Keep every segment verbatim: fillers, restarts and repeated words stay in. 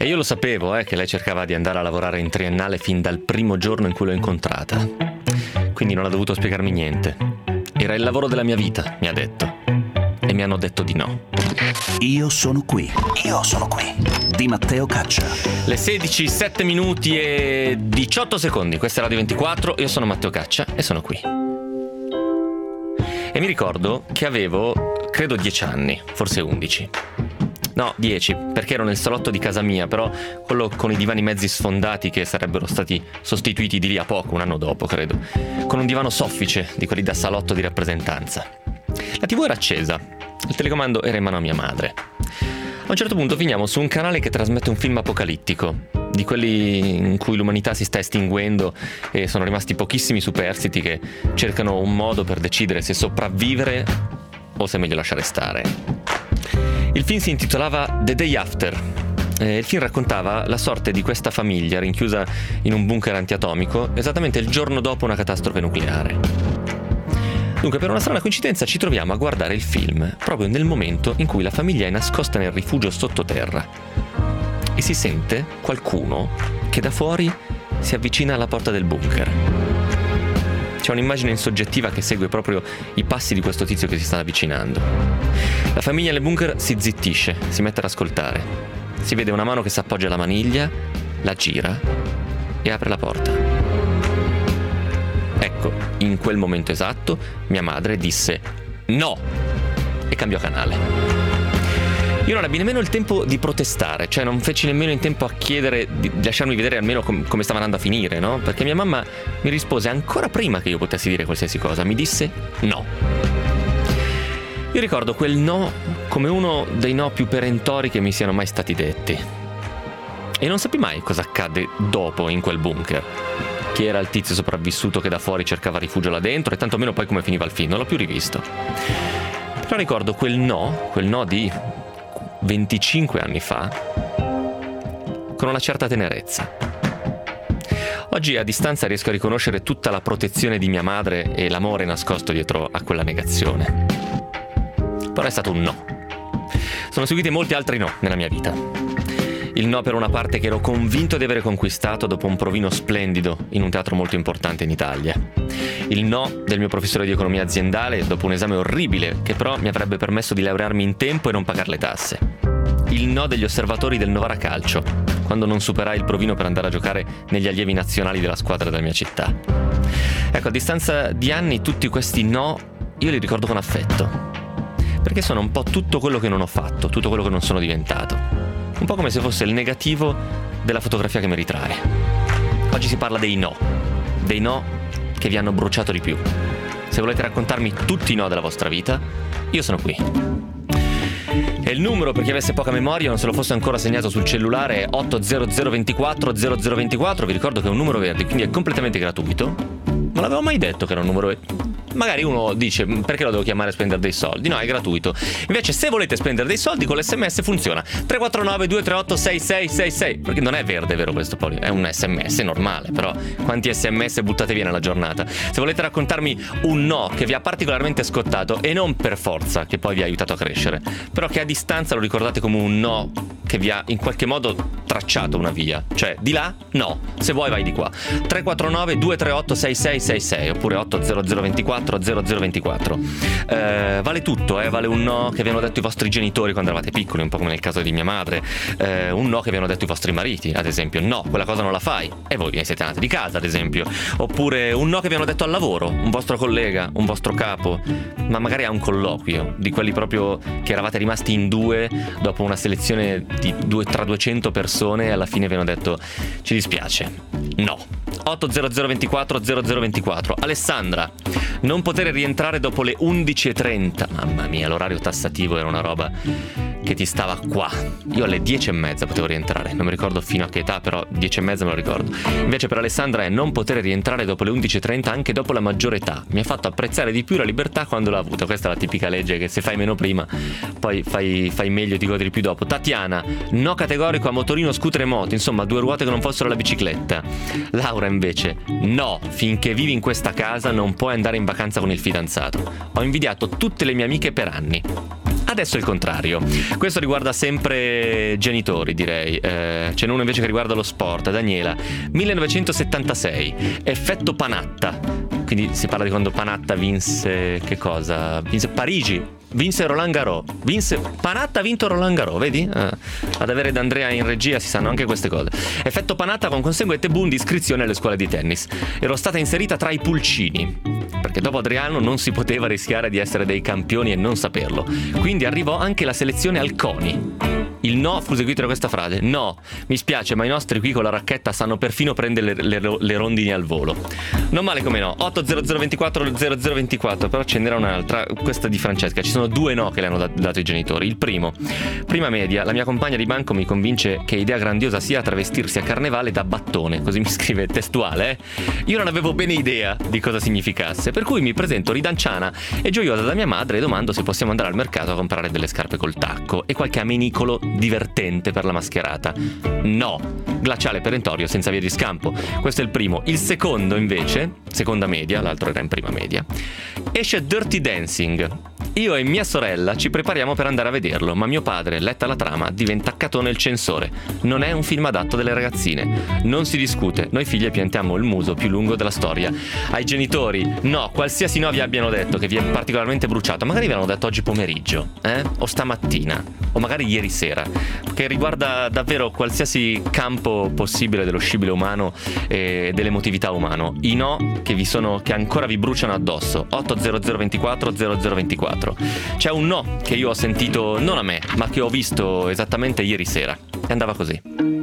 E io lo sapevo, eh, che lei cercava di andare a lavorare in triennale fin dal primo giorno in cui l'ho incontrata. Quindi non ha dovuto spiegarmi niente. Era il lavoro della mia vita, mi ha detto. E mi hanno detto di no. Io sono qui. Io sono qui. Di Matteo Caccia. Le sedici, sette minuti e diciotto secondi. Questa è Radio ventiquattro. Io sono Matteo Caccia e sono qui. E mi ricordo che avevo, credo, dieci anni, forse undici. No, dieci, perché ero nel salotto di casa mia, però quello con i divani mezzi sfondati che sarebbero stati sostituiti di lì a poco, un anno dopo, credo, con un divano soffice, di quelli da salotto di rappresentanza. La tivù era accesa, il telecomando era in mano a mia madre. A un certo punto finiamo su un canale che trasmette un film apocalittico, di quelli in cui l'umanità si sta estinguendo e sono rimasti pochissimi superstiti che cercano un modo per decidere se sopravvivere o se è meglio lasciare stare. Il film si intitolava The Day After. Eh, il film raccontava la sorte di questa famiglia rinchiusa in un bunker antiatomico esattamente il giorno dopo una catastrofe nucleare. Dunque, per una strana coincidenza ci troviamo a guardare il film proprio nel momento in cui la famiglia è nascosta nel rifugio sottoterra e si sente qualcuno che da fuori si avvicina alla porta del bunker. C'è un'immagine insoggettiva che segue proprio i passi di questo tizio che si sta avvicinando. La famiglia nel bunker si zittisce, si mette ad ascoltare. Si vede una mano che si appoggia alla maniglia, la gira e apre la porta. Ecco, in quel momento esatto, mia madre disse no e cambiò canale. Io non ebbi nemmeno il tempo di protestare, cioè non feci nemmeno in tempo a chiedere di lasciarmi vedere almeno com- come stava andando a finire, no? Perché mia mamma mi rispose ancora prima che io potessi dire qualsiasi cosa, mi disse no. Io ricordo quel no come uno dei no più perentori che mi siano mai stati detti. E non sappi mai cosa accadde dopo in quel bunker. Chi era il tizio sopravvissuto che da fuori cercava rifugio là dentro e tantomeno poi come finiva il film, non l'ho più rivisto. Però ricordo quel no, quel no di venticinque anni fa, con una certa tenerezza. Oggi a distanza riesco a riconoscere tutta la protezione di mia madre e l'amore nascosto dietro a quella negazione. Però è stato un no. Sono seguiti molti altri no nella mia vita. Il no per una parte che ero convinto di avere conquistato dopo un provino splendido in un teatro molto importante in Italia. Il no del mio professore di economia aziendale dopo un esame orribile che però mi avrebbe permesso di laurearmi in tempo e non pagare le tasse. Il no degli osservatori del Novara Calcio, quando non superai il provino per andare a giocare negli allievi nazionali della squadra della mia città. Ecco, a distanza di anni tutti questi no io li ricordo con affetto, perché sono un po' tutto quello che non ho fatto, tutto quello che non sono diventato. Un po' come se fosse il negativo della fotografia che mi ritrae. Oggi si parla dei no, dei no che vi hanno bruciato di più. Se volete raccontarmi tutti i no della vostra vita, io sono qui. E il numero, per chi avesse poca memoria, non se lo fosse ancora segnato sul cellulare, è otto zero zero due quattro zero zero due quattro. Vi ricordo che è un numero verde, quindi è completamente gratuito. Non l'avevo mai detto che era un numero verde. Magari uno dice perché lo devo chiamare spendere dei soldi? No, è gratuito. Invece se volete spendere dei soldi con l'esse emme esse funziona. tre quattro nove due tre otto sei sei sei sei. Perché non è verde, vero questo Poli? È un esse emme esse normale, però quanti esse emme esse buttate via nella giornata? Se volete raccontarmi un no che vi ha particolarmente scottato, e non per forza che poi vi ha aiutato a crescere, però che a distanza lo ricordate come un no che vi ha in qualche modo tracciato una via, cioè di là no, se vuoi vai di qua. tre quattro nove due tre otto sei sei sei sei oppure otto zero zero due quattro zero zero due quattro. Eh, vale tutto, eh? Vale un no che vi hanno detto i vostri genitori quando eravate piccoli, un po' come nel caso di mia madre, eh, un no che vi hanno detto i vostri mariti, ad esempio, no, quella cosa non la fai, e voi vi siete andati di casa, ad esempio, oppure un no che vi hanno detto al lavoro, un vostro collega, un vostro capo, ma magari a un colloquio, di quelli proprio che eravate rimasti in due dopo una selezione di due, tra duecento persone, e alla fine vi hanno detto ci dispiace, no. otto zero zero due quattro zero zero due quattro. Alessandra, non poter rientrare dopo le undici e trenta. Mamma mia, l'orario tassativo era una roba che ti stava qua. Io alle dieci e mezza potevo rientrare, non mi ricordo fino a che età, però dieci e mezza me lo ricordo. Invece per Alessandra è non poter rientrare dopo le undici e trenta anche dopo la maggiore età. Mi ha fatto apprezzare di più la libertà quando l'ha avuta. Questa è la tipica legge che se fai meno prima poi fai, fai meglio e ti godi di più dopo. Tatiana, no categorico a motorino, scooter e moto, insomma due ruote che non fossero la bicicletta. Laura invece, no, finché vivi in questa casa non puoi andare in vacanza con il fidanzato. Ho invidiato tutte le mie amiche per anni. Adesso è il contrario. Questo riguarda sempre genitori, direi. Eh, c'è uno invece che riguarda lo sport. Daniela, millenovecentosettantasei, effetto Panatta. Quindi si parla di quando Panatta vinse che cosa? Vinse Parigi. Vinse Roland Garros. Vinse Panatta ha vinto Roland Garros, vedi? Eh, ad avere D'Andrea in regia si sanno anche queste cose. Effetto Panatta con conseguente boom di iscrizione alle scuole di tennis. Ero stata inserita tra i pulcini, perché dopo Adriano non si poteva rischiare di essere dei campioni e non saperlo. Quindi arrivò anche la selezione al CONI. Il no fu seguito da questa frase: no, mi spiace, ma i nostri qui con la racchetta sanno perfino prendere le, le, le rondini al volo. Non male come no. otto zero zero ventiquattro zero zero ventiquattro, però ce n'era un'altra, questa di Francesca. Ci sono due no che le hanno dat- dato i genitori. Il primo: prima media, la mia compagna di banco mi convince che idea grandiosa sia travestirsi a carnevale da battone. Così mi scrive testuale, eh? Io non avevo bene idea di cosa significasse, per cui mi presento ridanciana e gioiosa da mia madre e domando se possiamo andare al mercato a comprare delle scarpe col tacco e qualche amenicolo divertente per la mascherata. No, glaciale perentorio senza via di scampo. Questo è il primo. Il secondo invece, seconda media, l'altro era in prima media, esce Dirty Dancing. Io e mia sorella ci prepariamo per andare a vederlo, ma mio padre, letta la trama, diventa accatone il censore. Non è un film adatto delle ragazzine. Non si discute, noi figlie piantiamo il muso più lungo della storia. Ai genitori, no, qualsiasi no vi abbiano detto che vi è particolarmente bruciato, magari vi hanno detto oggi pomeriggio, eh? O stamattina, o magari ieri sera, che riguarda davvero qualsiasi campo possibile dello scibile umano e dell'emotività umano. I no che vi sono, che ancora vi bruciano addosso. otto zero zero ventiquattro zero zero ventiquattro. C'è un no che io ho sentito non a me, ma che ho visto esattamente ieri sera. E andava così: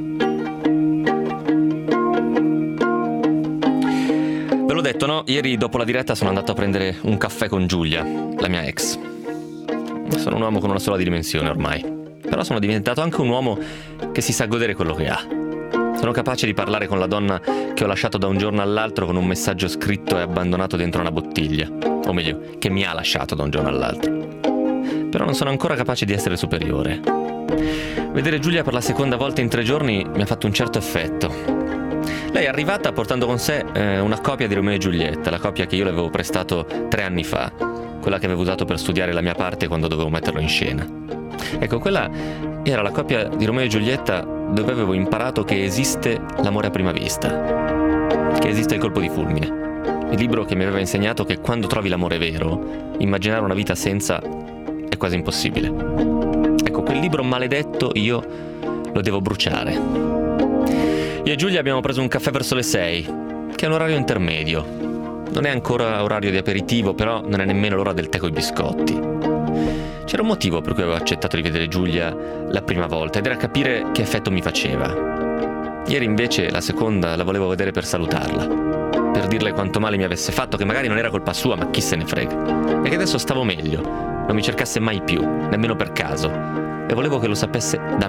ve l'ho detto, no? Ieri dopo la diretta sono andato a prendere un caffè con Giulia, la mia ex. Sono un uomo con una sola dimensione ormai, però sono diventato anche un uomo che si sa godere quello che ha. Sono capace di parlare con la donna che ho lasciato da un giorno all'altro con un messaggio scritto e abbandonato dentro una bottiglia. O meglio, che mi ha lasciato da un giorno all'altro. Però non sono ancora capace di essere superiore. Vedere Giulia per la seconda volta in tre giorni mi ha fatto un certo effetto. Lei è arrivata portando con sé eh, una copia di Romeo e Giulietta, la copia che io le avevo prestato tre anni fa, quella che avevo usato per studiare la mia parte quando dovevo metterlo in scena. Ecco, quella era la copia di Romeo e Giulietta dove avevo imparato che esiste l'amore a prima vista, che esiste il colpo di fulmine. Il libro che mi aveva insegnato che quando trovi l'amore vero, immaginare una vita senza è quasi impossibile. Ecco, quel libro maledetto io lo devo bruciare. Io e Giulia abbiamo preso un caffè verso le sei, che è un orario intermedio. Non è ancora orario di aperitivo, però non è nemmeno l'ora del tè coi biscotti. C'era un motivo per cui avevo accettato di vedere Giulia la prima volta, ed era capire che effetto mi faceva. Ieri invece la seconda la volevo vedere per salutarla, per dirle quanto male mi avesse fatto, che magari non era colpa sua, ma chi se ne frega, e che adesso stavo meglio, non mi cercasse mai più, nemmeno per caso, e volevo che lo sapesse da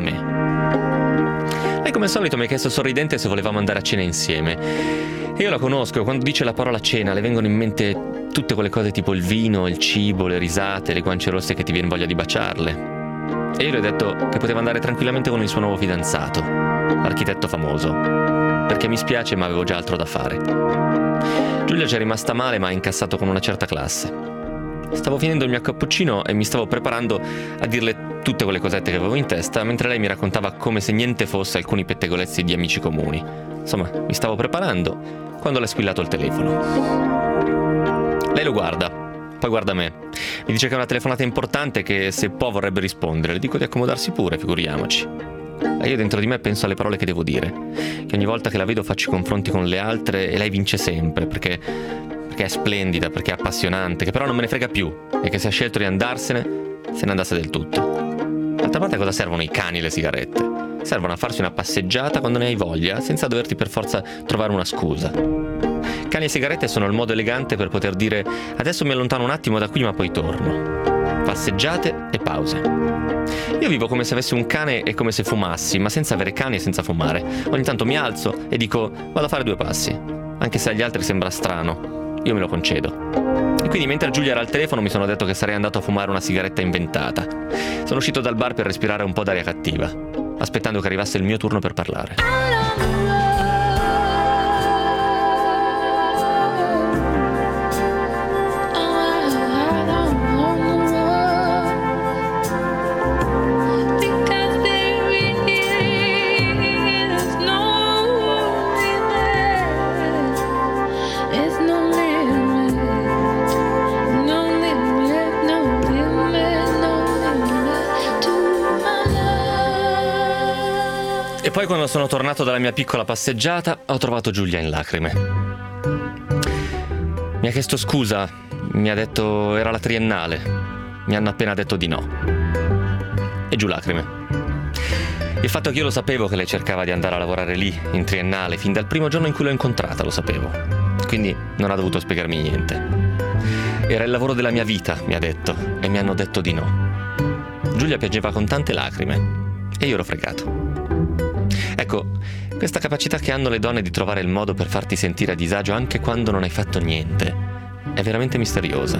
me. Lei come al solito mi ha chiesto sorridente se volevamo andare a cena insieme. E io la conosco, e quando dice la parola cena le vengono in mente tutte quelle cose tipo il vino, il cibo, le risate, le guance rosse che ti viene voglia di baciarle. E io le ho detto che poteva andare tranquillamente con il suo nuovo fidanzato, l'architetto famoso, perché mi spiace ma avevo già altro da fare. Giulia ci è rimasta male, ma ha incassato con una certa classe. Stavo finendo il mio cappuccino e mi stavo preparando a dirle tutte quelle cosette che avevo in testa, mentre lei mi raccontava come se niente fosse alcuni pettegolezzi di amici comuni. Insomma, mi stavo preparando quando le è squillato il telefono. Lei lo guarda, poi guarda me. Mi dice che è una telefonata importante, che se può vorrebbe rispondere. Le dico di accomodarsi pure, figuriamoci. E io dentro di me penso alle parole che devo dire, che ogni volta che la vedo faccio i confronti con le altre e lei vince sempre, perché, perché è splendida, perché è appassionante, che però non me ne frega più, e che se ha scelto di andarsene, se ne andasse del tutto. D'altra parte, cosa servono i cani e le sigarette? Servono a farsi una passeggiata quando ne hai voglia, senza doverti per forza trovare una scusa. Cani e sigarette sono il modo elegante per poter dire: adesso mi allontano un attimo da qui ma poi torno. Passeggiate e pause. Io vivo come se avessi un cane e come se fumassi, ma senza avere cani e senza fumare. Ogni tanto mi alzo e dico: vado a fare due passi. Anche se agli altri sembra strano, io me lo concedo. E quindi mentre Giulia era al telefono mi sono detto che sarei andato a fumare una sigaretta inventata. Sono uscito dal bar per respirare un po' d'aria cattiva, aspettando che arrivasse il mio turno per parlare. poi quando sono tornato dalla mia piccola passeggiata ho trovato Giulia in lacrime. Mi ha chiesto scusa, mi ha detto era la triennale, mi hanno appena detto di no. E giù lacrime. Il fatto che io lo sapevo che lei cercava di andare a lavorare lì, in triennale, fin dal primo giorno in cui l'ho incontrata, lo sapevo. Quindi non ha dovuto spiegarmi niente. Era il lavoro della mia vita, mi ha detto, e mi hanno detto di no. Giulia piangeva con tante lacrime e io ero fregato. Ecco, questa capacità che hanno le donne di trovare il modo per farti sentire a disagio anche quando non hai fatto niente è veramente misteriosa.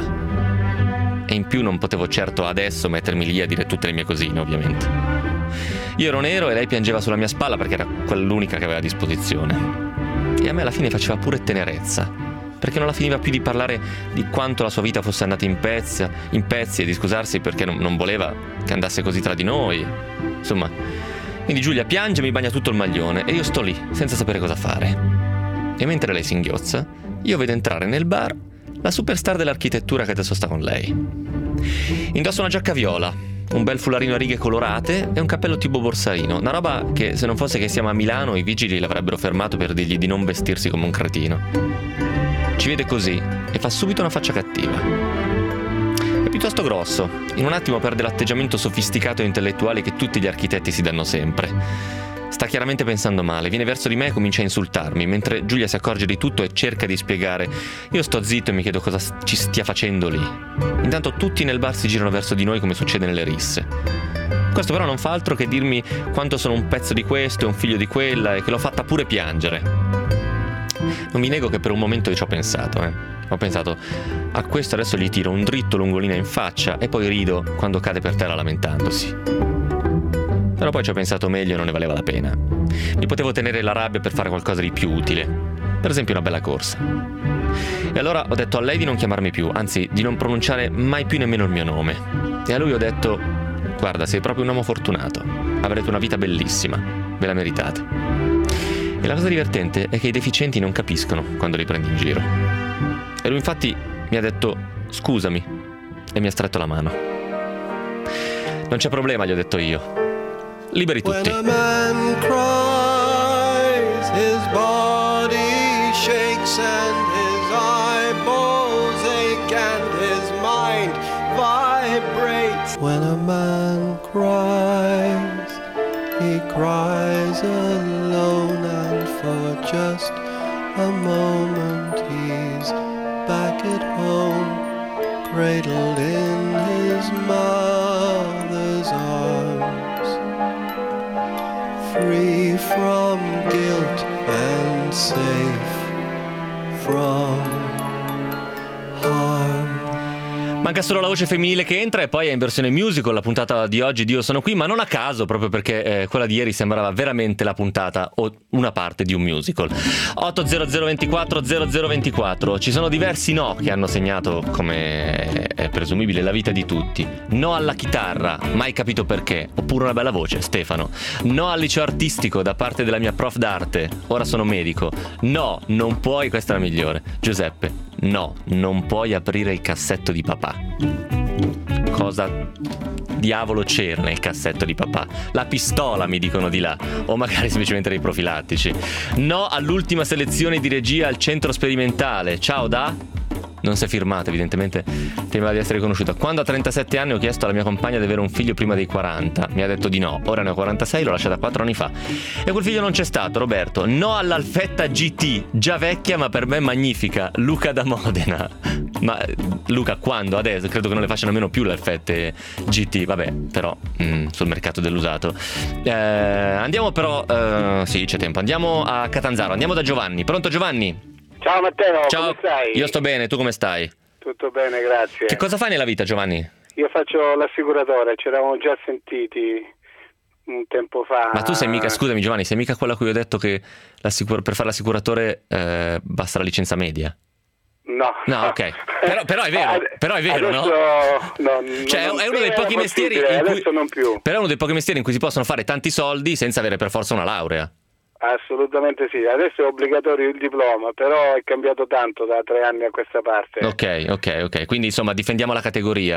E in più non potevo certo adesso mettermi lì a dire tutte le mie cosine, ovviamente. Io ero nero e lei piangeva sulla mia spalla perché era quell'unica che aveva a disposizione. E a me alla fine faceva pure tenerezza, perché non la finiva più di parlare di quanto la sua vita fosse andata in pezzi, in pezzi e di scusarsi perché non, non voleva che andasse così tra di noi. Insomma, quindi Giulia piange e mi bagna tutto il maglione e io sto lì, senza sapere cosa fare. E mentre lei singhiozza, io vedo entrare nel bar la superstar dell'architettura che adesso sta con lei. Indossa una giacca viola, un bel fularino a righe colorate e un cappello tipo borsarino, una roba che se non fosse che siamo a Milano i vigili l'avrebbero fermato per dirgli di non vestirsi come un cretino. Ci vede così e fa subito una faccia cattiva. È piuttosto grosso, in un attimo perde l'atteggiamento sofisticato e intellettuale che tutti gli architetti si danno sempre. Sta chiaramente pensando male, viene verso di me e comincia a insultarmi, mentre Giulia si accorge di tutto e cerca di spiegare. Io sto zitto e mi chiedo cosa ci stia facendo lì. Intanto tutti nel bar si girano verso di noi come succede nelle risse. Questo però non fa altro che dirmi quanto sono un pezzo di questo e un figlio di quella e che l'ho fatta pure piangere. Non vi nego che per un momento io ci ho pensato, eh. Ho pensato, a questo adesso gli tiro un dritto lungolina in faccia e poi rido quando cade per terra lamentandosi. Però poi ci ho pensato meglio e non ne valeva la pena. Mi potevo tenere la rabbia per fare qualcosa di più utile. Per esempio una bella corsa. E allora ho detto a lei di non chiamarmi più, anzi di non pronunciare mai più nemmeno il mio nome. E a lui ho detto, guarda, sei proprio un uomo fortunato. Avrete una vita bellissima. Ve la meritate. E la cosa divertente è che i deficienti non capiscono quando li prendi in giro. E lui infatti mi ha detto scusami e mi ha stretto la mano. Non c'è problema, gli ho detto io. Liberi tutti. When a man cries, his body shakes and his eyeballs ache and his mind vibrates. When a man cries, he cries alone and for just a moment he's back at home, cradled in his mother's arms, free from guilt and safe from harm. Manca solo la voce femminile che entra e poi è in versione musical la puntata di oggi di Io sono qui, ma non a caso, proprio perché eh, quella di ieri sembrava veramente la puntata o una parte di un musical. otto zero zero ventiquattro zero zero ventiquattro. Ci sono diversi no che hanno segnato, come è presumibile, la vita di tutti. No alla chitarra, mai capito perché, oppure una bella voce, Stefano. No al liceo artistico da parte della mia prof d'arte, ora sono medico. No, non puoi, questa è la migliore, Giuseppe. No, non puoi aprire il cassetto di papà. Cosa diavolo c'era nel cassetto di papà? La pistola, mi dicono di là, o magari semplicemente dei profilattici. No all'ultima selezione di regia al centro sperimentale. Ciao da... Non si è firmata, evidentemente temeva di essere conosciuta. Quando a trentasette anni ho chiesto alla mia compagna di avere un figlio prima dei quaranta, mi ha detto di no. Ora ne ho quarantasei, l'ho lasciata quattro anni fa. E quel figlio non c'è stato, Roberto. No all'Alfetta G T, già vecchia ma per me magnifica. Luca da Modena. Ma Luca, quando? Adesso credo che non le facciano nemmeno più le Alfette G T. Vabbè, però mm, sul mercato dell'usato. eh, Andiamo però eh, sì, c'è tempo. Andiamo a Catanzaro, andiamo da Giovanni. Pronto Giovanni? Ciao Matteo, Ciao. come stai? Io sto bene, tu come stai? Tutto bene, grazie. Che cosa fai nella vita, Giovanni? Io faccio l'assicuratore, ci eravamo già sentiti un tempo fa. Ma tu sei mica, scusami Giovanni, sei mica quella a cui ho detto che per fare l'assicuratore eh, basta la licenza media? No. No, ok. Però, però è vero, però è vero, adesso, no? no? Cioè non è uno dei pochi mestieri in cui, adesso non più. però è uno dei pochi mestieri in cui si possono fare tanti soldi senza avere per forza una laurea. Assolutamente sì, adesso è obbligatorio il diploma, però è cambiato tanto da tre anni a questa parte. Ok, ok, ok, quindi insomma difendiamo la categoria.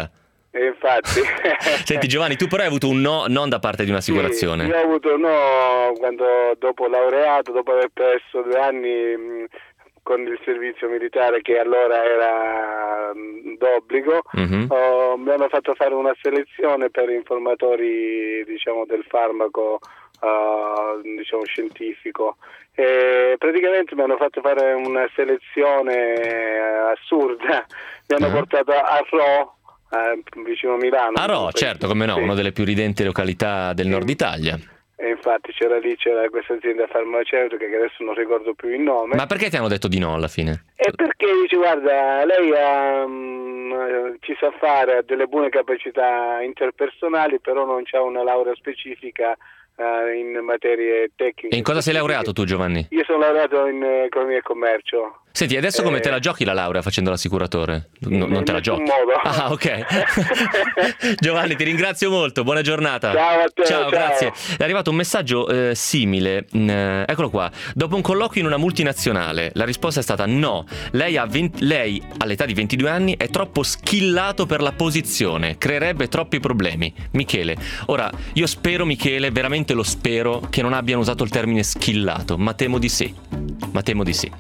E infatti. Senti Giovanni, tu però hai avuto un no non da parte di un'assicurazione. Sì, io ho avuto un no quando dopo laureato, dopo aver perso due anni mh, con il servizio militare che allora era mh, d'obbligo, mm-hmm. oh, mi hanno fatto fare una selezione per informatori, diciamo, del farmaco, uh, diciamo, scientifico. E praticamente mi hanno fatto fare una selezione assurda, mi hanno uh-huh. portato a Rho, eh, vicino a Milano. A Rho, certo, come no, sì. Una delle più ridenti località del sì. nord Italia. E infatti c'era lì, c'era questa azienda farmaceutica che adesso non ricordo più il nome. Ma perché ti hanno detto di no alla fine? E perché dice, guarda, lei ha, um, ci sa fare, ha delle buone capacità interpersonali, però non c'ha una laurea specifica uh, in materie tecniche. E in cosa sei laureato tu, Giovanni? Io sono laureato in economia e commercio. Senti, adesso come eh... te la giochi la laurea facendo l'assicuratore? No, non te la giochi? In modo. Ah, ok. Giovanni, ti ringrazio molto, buona giornata. Ciao a te. Ciao, ciao. grazie. È arrivato un messaggio eh, simile, mm, eccolo qua. Dopo un colloquio in una multinazionale, la risposta è stata no. Lei, ha venti lei all'età di ventidue anni è troppo schillato per la posizione, creerebbe troppi problemi. Michele, ora io spero, Michele, veramente lo spero, che non abbiano usato il termine schillato, ma temo di sì. Ma temo di sì.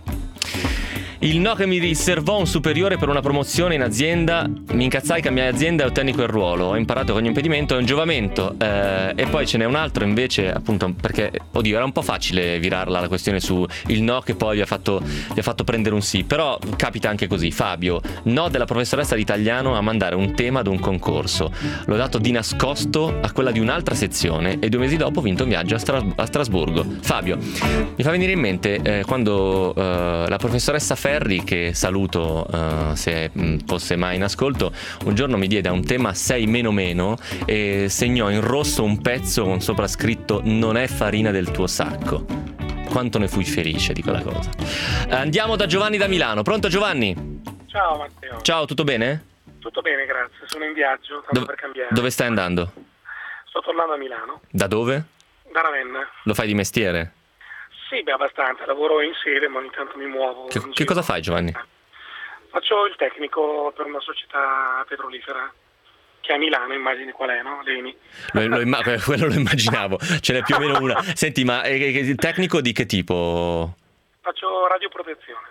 Il no che mi riservò un superiore per una promozione in azienda, mi incazzai, cambiai azienda e ottenni quel ruolo. Ho imparato che ogni impedimento è un giovamento. Eh, e poi ce n'è un altro invece, appunto, perché, oddio, era un po' facile virarla la questione su il no che poi vi ha fatto, vi ha fatto prendere un sì. Però capita anche così. Fabio, no della professoressa di italiano a mandare un tema ad un concorso. L'ho dato di nascosto a quella di un'altra sezione e due mesi dopo ho vinto un viaggio a, Stras- a Strasburgo. Fabio, mi fa venire in mente eh, quando eh, la professoressa Ferri, che saluto uh, se mh, fosse mai in ascolto, un giorno mi diede a un tema sei meno meno e segnò in rosso un pezzo con sopra scritto non è farina del tuo sacco. Quanto ne fui felice di quella cosa. Andiamo da Giovanni da Milano. Pronto Giovanni? Ciao Matteo. Ciao, tutto bene? Tutto bene, grazie. Sono in viaggio, tanto Do- per cambiare. Dove stai andando? Sto tornando a Milano. Da dove? Da Ravenna. Lo fai di mestiere? Sì, beh, abbastanza. Lavoro in sede, ma ogni tanto mi muovo. Che, che cosa fai, Giovanni? Faccio il tecnico per una società petrolifera che è a Milano, immagini qual è, no? L'Eni. Lo, lo imma- quello lo immaginavo, ce n'è più o meno una. Senti, ma eh, tecnico di che tipo? Faccio radioprotezione.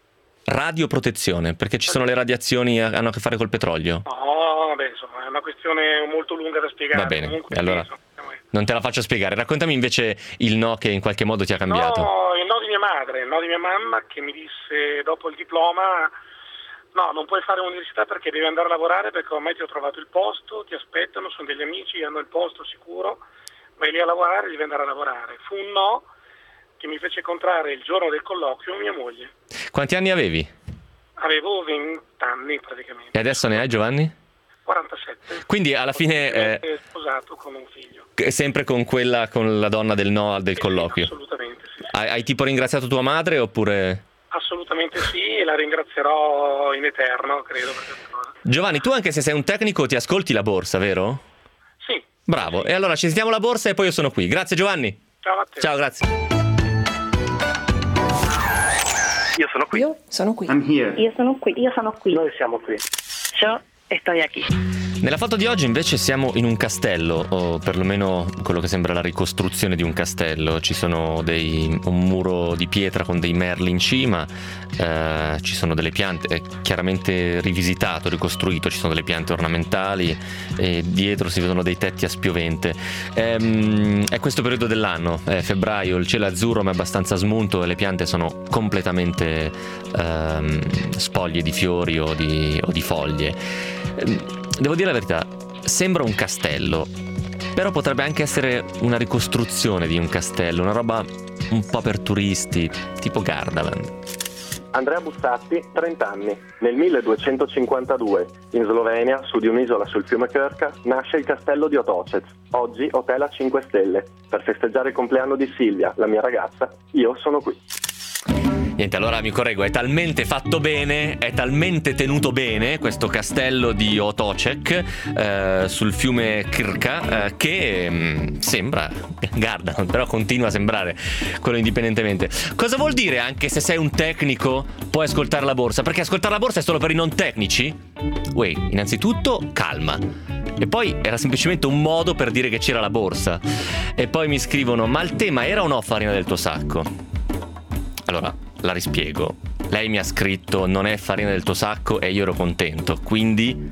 Radioprotezione, perché ci sono le radiazioni che hanno a che fare col petrolio? No, beh, insomma, è una questione molto lunga da spiegare. Va bene, Comunque, allora sì, insomma, non te la faccio spiegare. Raccontami invece il no che in qualche modo ti ha cambiato. No, il no di mia madre, il no di mia mamma che mi disse dopo il diploma: no, non puoi fare università perché devi andare a lavorare, perché ormai ti ho trovato il posto, ti aspettano, sono degli amici, hanno il posto sicuro, vai lì a lavorare, devi andare a lavorare. Fu un no che mi fece incontrare il giorno del colloquio mia moglie. Quanti anni avevi? Avevo venti anni praticamente. E adesso ne hai, Giovanni? quarantasette. Quindi alla fine eh, sposato con un figlio. Sempre con quella, con la donna del no del sì, colloquio? Assolutamente sì. Hai, hai tipo ringraziato tua madre oppure? Assolutamente sì, e la ringrazierò in eterno, credo. Giovanni, tu anche se sei un tecnico ti ascolti la borsa, vero? Sì. Bravo, sì. E allora ci sentiamo la borsa e poi io sono qui. Grazie Giovanni. Ciao a te. Ciao, grazie. Io sono qui. Io sono qui. I'm here. Io sono qui. Io sono qui. Noi siamo qui. Yo estoy aquí. Nella foto di oggi invece siamo in un castello, o perlomeno quello che sembra la ricostruzione di un castello. Ci sono dei, un muro di pietra con dei merli in cima, eh, ci sono delle piante, è chiaramente rivisitato, ricostruito, ci sono delle piante ornamentali e dietro si vedono dei tetti a spiovente. Ehm, è questo periodo dell'anno, è febbraio, il cielo è azzurro ma è abbastanza smunto e le piante sono completamente ehm, spoglie di fiori o di, o di foglie. Devo dire la verità, sembra un castello, però potrebbe anche essere una ricostruzione di un castello, una roba un po' per turisti, tipo Gardaland. Andrea Bussatti, trenta anni. Nel milleduecentocinquantadue, in Slovenia, su di un'isola sul fiume Krka, nasce il castello di Otocec, oggi hotel a cinque stelle. Per festeggiare il compleanno di Silvia, la mia ragazza, io sono qui. Niente, allora mi correggo, è talmente fatto bene, è talmente tenuto bene questo castello di Otocek eh, sul fiume Krka eh, che mh, sembra Gardaland, però continua a sembrare quello indipendentemente. Cosa vuol dire anche se sei un tecnico puoi ascoltare la borsa? Perché ascoltare la borsa è solo per i non tecnici? Uè, innanzitutto calma. E poi era semplicemente un modo per dire che c'era la borsa. E poi mi scrivono: ma il tema era o no farina del tuo sacco? Allora, la rispiego. Lei mi ha scritto non è farina del tuo sacco e io ero contento, quindi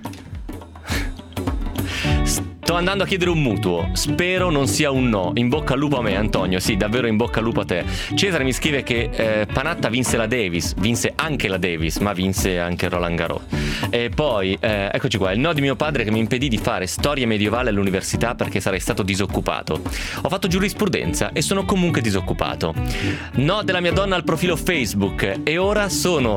sto andando a chiedere un mutuo, spero non sia un no. In bocca al lupo a me, Antonio. Sì, davvero in bocca al lupo a te. Cesare mi scrive che eh, Panatta vinse la Davis, vinse anche la Davis, ma vinse anche Roland Garros. E poi eh, eccoci qua, il no di mio padre che mi impedì di fare storia medievale all'università perché sarei stato disoccupato. Ho fatto giurisprudenza e sono comunque disoccupato. No della mia donna al profilo Facebook e ora sono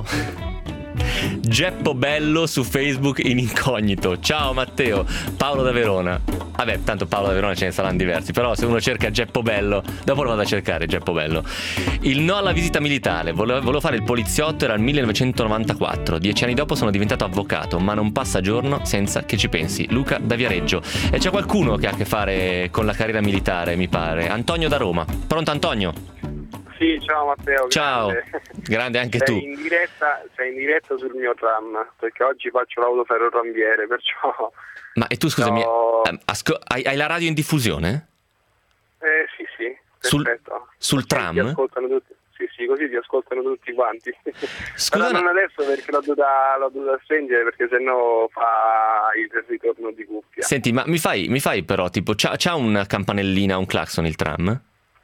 Geppo Bello su Facebook in incognito. Ciao Matteo. Paolo da Verona. Vabbè, tanto Paolo da Verona ce ne saranno diversi, però se uno cerca Geppo Bello, dopo lo vado a cercare Geppo Bello. Il no alla visita militare. Volevo, volevo fare il poliziotto, era il millenovecentonovantaquattro. Dieci anni dopo sono diventato avvocato, ma non passa giorno senza che ci pensi. Luca da Viareggio. E c'è qualcuno che ha a che fare con la carriera militare, mi pare. Antonio da Roma. Pronto Antonio? Sì, ciao Matteo. Ciao, grande, grande anche sei tu. In diretta, sei in diretta sul mio tram, perché oggi faccio l'autoferrorambiere, perciò... Ma e tu scusami, no... asco- hai, hai la radio in diffusione? Eh sì, sì, sul, perfetto. sul tram? Ti ascoltano tutti. Sì, sì, così ti ascoltano tutti quanti. Scusa, però non adesso perché l'ho dovuta, l'ho dovuta stringere, perché sennò fa il ritorno di cuffia. Senti, ma mi fai, mi fai però, tipo, c'ha, c'ha una campanellina, un clacson il tram?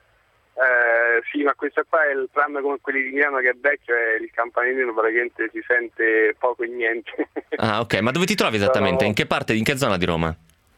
Eh, sì, ma questo qua è il tram come quelli di Milano che è vecchio e il campanellino praticamente si sente poco e niente. Ah, ok, ma dove ti trovi esattamente? Sono... In che parte, in che zona di Roma?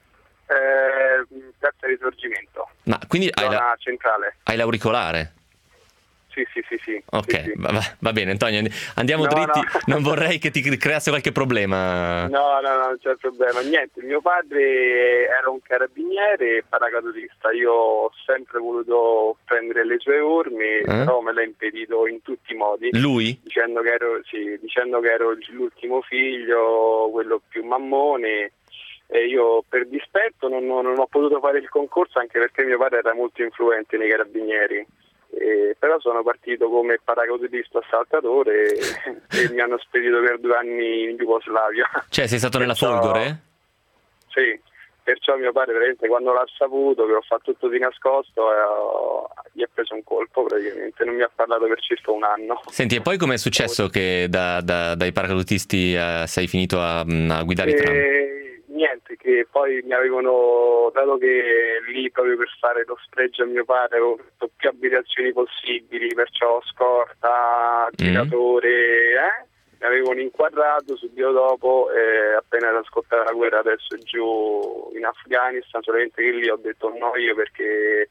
Eh, Piazza Risorgimento. Ma quindi hai, zona la... centrale. hai l'auricolare? Sì, sì, sì, sì. Ok, sì, sì. Va, va bene Antonio, andiamo no, dritti, no. Non vorrei che ti creasse qualche problema. No, no, no, non c'è problema. Niente, mio padre era un carabiniere paracadutista, io ho sempre voluto prendere le sue orme, eh? però me l'ha impedito in tutti i modi. Lui? Dicendo che ero, sì, dicendo che ero l'ultimo figlio, quello più mammone, e io per dispetto non, non ho potuto fare il concorso anche perché mio padre era molto influente nei carabinieri. Eh, però sono partito come paracadutista assaltatore e, e mi hanno spedito per due anni in Jugoslavia. Cioè sei stato perciò, nella Folgore? Sì, perciò mio padre veramente quando l'ha saputo che ho fatto tutto di nascosto eh, gli ha preso un colpo praticamente, non mi ha parlato per circa un anno. Senti, e poi com'è successo che da, da, dai paracadutisti uh, sei finito a, a guidare i tram? Niente, che poi mi avevano dato che lì proprio per fare lo spregio a mio padre avevo fatto più abilitazioni possibili, perciò scorta, giratore, eh? Mi avevano inquadrato subito dopo e appena era scoppata la guerra adesso giù in Afghanistan, solamente che lì ho detto no io perché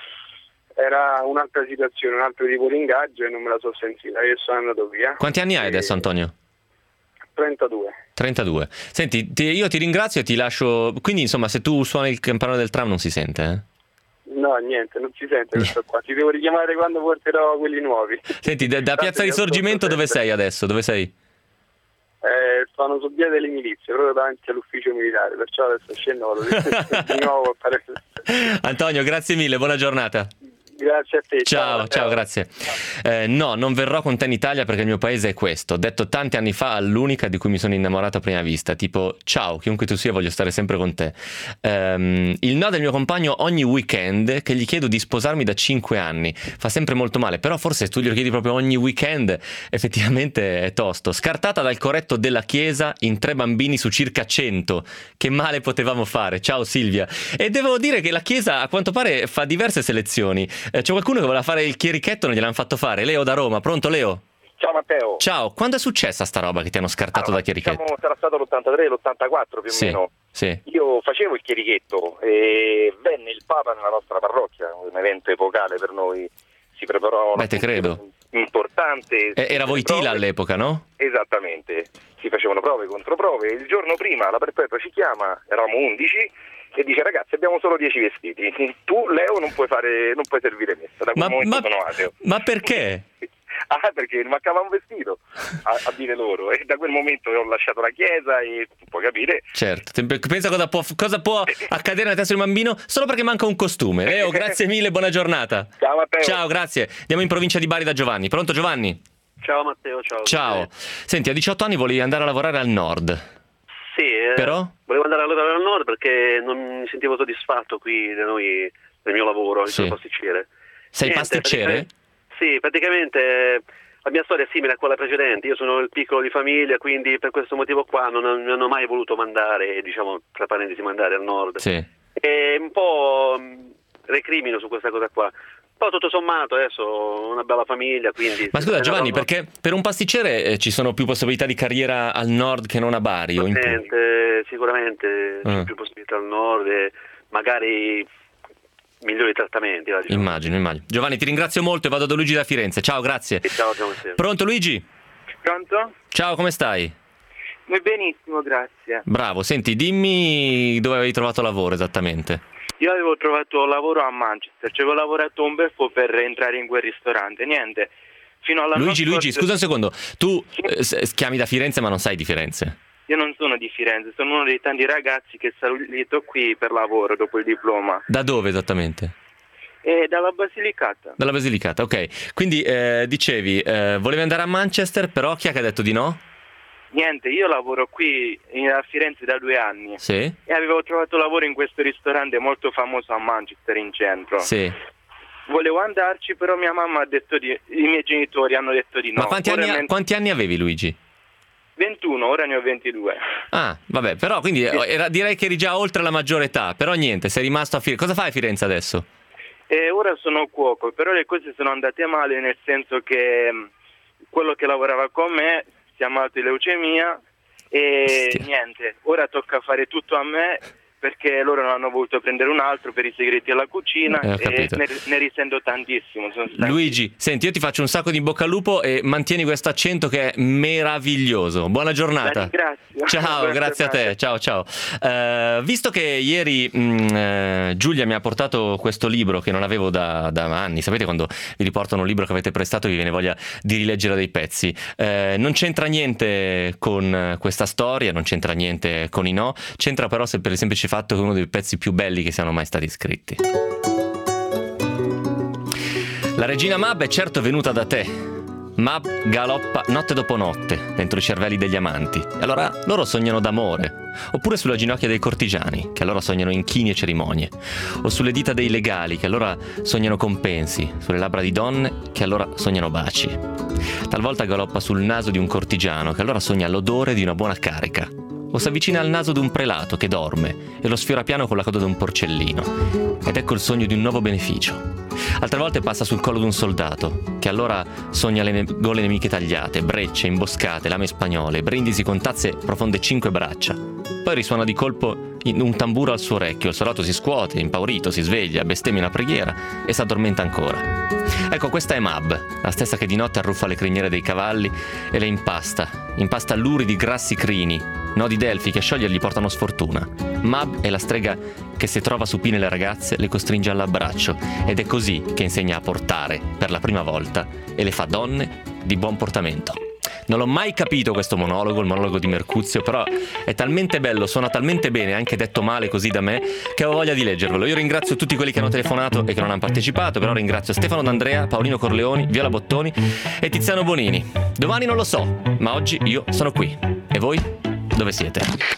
era un'altra situazione, un altro tipo di ingaggio e non me la sono sentita e sono andato via. Quanti anni hai e... adesso Antonio? trentadue. trentadue. Senti, ti, io ti ringrazio e ti lascio. Quindi, insomma, se tu suoni il campanello del tram non si sente, eh? No, niente, non si sente questo qua. Ti devo richiamare quando porterò quelli nuovi. Senti, da, da Piazza Risorgimento dove sei adesso? Dove sei? Eh, sono su via delle milizie, proprio davanti all'ufficio militare, perciò adesso scendo di nuovo a fare... Antonio, grazie mille, buona giornata. Grazie a te. Ciao, ciao, ciao grazie. Eh, no, non verrò con te in Italia perché il mio paese è questo. Detto tanti anni fa all'unica di cui mi sono innamorato a prima vista. Tipo, ciao, chiunque tu sia, voglio stare sempre con te. Um, il no del mio compagno ogni weekend, che gli chiedo di sposarmi da cinque anni. Fa sempre molto male, però forse se tu glielo chiedi proprio ogni weekend, effettivamente è tosto. Scartata dal corretto della chiesa in tre bambini su circa cento. Che male potevamo fare? Ciao Silvia. E devo dire che la chiesa a quanto pare fa diverse selezioni. C'è qualcuno che voleva fare il chierichetto, non gliel'hanno fatto fare. Leo da Roma, pronto Leo? Ciao Matteo. Ciao, quando è successa sta roba che ti hanno scartato allora, da chierichetto? Diciamo, sarà stato l'ottantatré, l'ottantaquattro più o sì, meno. Sì. Io facevo il chierichetto e venne il Papa nella nostra parrocchia, un evento epocale per noi. Si preparò Beh, te credo. Importante. E, era Wojtyla all'epoca, no? Esattamente. Si facevano prove, controprove. Il giorno prima la perpetua ci chiama, eravamo undici, e dice ragazzi abbiamo solo dieci vestiti, tu Leo non puoi fare, non puoi servire messa, da quel ma, momento ma, sono ateo. Ma perché? Ah, perché mancava un vestito, a, a dire loro, e da quel momento ho lasciato la chiesa e puoi capire. Certo, pensa cosa può, cosa può accadere nella testa di un bambino solo perché manca un costume. Leo, grazie mille, buona giornata. Ciao Matteo. Ciao, grazie. Andiamo in provincia di Bari da Giovanni. Pronto Giovanni? Ciao Matteo, ciao. Ciao. Senti, a diciotto anni volevi andare a lavorare al nord. Sì, eh, però? Volevo andare a lavorare al nord perché non mi sentivo soddisfatto qui da noi del mio lavoro, il Sì. pasticcere. Sei Niente, pasticcere? praticamente- Sì, praticamente la mia storia è simile a quella precedente. Io sono il piccolo di famiglia, quindi per questo motivo qua non, non hanno mai voluto mandare, diciamo, tra parentesi, mandare al nord. Sì. E un po' mh, recrimino su questa cosa qua. Poi tutto sommato adesso ho una bella famiglia, quindi... Ma scusa se Giovanni, ne vanno- perché per un pasticcere eh, ci sono più possibilità di carriera al nord che non a Bari? O in... Sicuramente, sicuramente Ah. c'è più possibilità al nord e magari migliori trattamenti. va, diciamo. Immagino, immagino. Giovanni, ti ringrazio molto e vado da Luigi da Firenze. Ciao, grazie. E ciao, ciao Matteo. Pronto Luigi? Pronto? Ciao, come stai? Muy benissimo, grazie. Bravo, senti, dimmi dove avevi trovato lavoro esattamente. Io avevo trovato lavoro a Manchester, ci avevo lavorato un bel po' per entrare in quel ristorante, niente. Fino all'anno Luigi, scorso... Luigi, scusa un secondo. Tu eh, s- chiami da Firenze ma non sai di Firenze. Io non sono di Firenze, sono uno dei tanti ragazzi che è salito qui per lavoro dopo il diploma. Da dove esattamente? E dalla Basilicata. Dalla Basilicata, ok. Quindi eh, dicevi, eh, volevi andare a Manchester, però chi è che ha detto di no? Niente, io lavoro qui in- a Firenze da due anni. Sì? E avevo trovato lavoro in questo ristorante molto famoso a Manchester, in centro. Sì. Volevo andarci, però mia mamma ha detto di... i miei genitori hanno detto di no. Ma quanti Ora anni, men- quanti anni avevi Luigi? ventuno, ora ne ho ventidue. Ah, vabbè, però quindi eh, era- direi che eri già oltre la maggiore età, però niente, sei rimasto a Firenze. Cosa fai a Firenze adesso? E ora sono cuoco, però le cose sono andate male, nel senso che mh, quello che lavorava con me si è ammalato di leucemia e Stia. niente, ora tocca fare tutto a me perché loro non hanno voluto prendere un altro per i segreti della cucina Eh, ho e capito. ne, ne risento tantissimo. Sono stanco. Luigi, senti, io ti faccio un sacco di in bocca al lupo e mantieni questo accento che è meraviglioso. Buona La giornata. ringrazio. Ciao, Buona grazie a giornata. te. Ciao, ciao. Eh, visto che ieri mh, eh, Giulia mi ha portato questo libro che non avevo da, da anni, sapete quando vi riportano un libro che avete prestato e vi viene voglia di rileggere dei pezzi. Eh, non c'entra niente con questa storia, non c'entra niente con i no, c'entra però se per il semplice fatto che è uno dei pezzi più belli che siano mai stati scritti. La regina Mab è certo venuta da te. Mab galoppa notte dopo notte dentro i cervelli degli amanti. E allora loro sognano d'amore. Oppure sulle ginocchia dei cortigiani, che allora sognano inchini e cerimonie. O sulle dita dei legali, che allora sognano compensi. Sulle labbra di donne, che allora sognano baci. Talvolta galoppa sul naso di un cortigiano, che allora sogna l'odore di una buona carica. O si avvicina al naso di un prelato che dorme e lo sfiora piano con la coda di un porcellino. Ed ecco il sogno di un nuovo beneficio. Altre volte passa sul collo di un soldato, che allora sogna le ne- gole nemiche tagliate, brecce, imboscate, lame spagnole, brindisi con tazze profonde cinque braccia. Poi risuona di colpo in un tamburo al suo orecchio, il soldato si scuote, impaurito, si sveglia, bestemmia una preghiera e si addormenta ancora. Ecco, questa è Mab, la stessa che di notte arruffa le criniere dei cavalli e le impasta, impasta luridi grassi crini, nodi delfi che a sciogliergli portano sfortuna. Mab è la strega che se trova supine le ragazze le costringe all'abbraccio ed è così che insegna a portare per la prima volta e le fa donne di buon portamento. Non l'ho mai capito questo monologo, il monologo di Mercuzio, però è talmente bello, suona talmente bene, anche detto male così da me, che ho voglia di leggervelo. Io ringrazio tutti quelli che hanno telefonato e che non hanno partecipato, però ringrazio Stefano D'Andrea, Paolino Corleoni, Viola Bottoni e Tiziano Bonini. Domani non lo so, ma oggi io sono qui. E voi? Dove siete?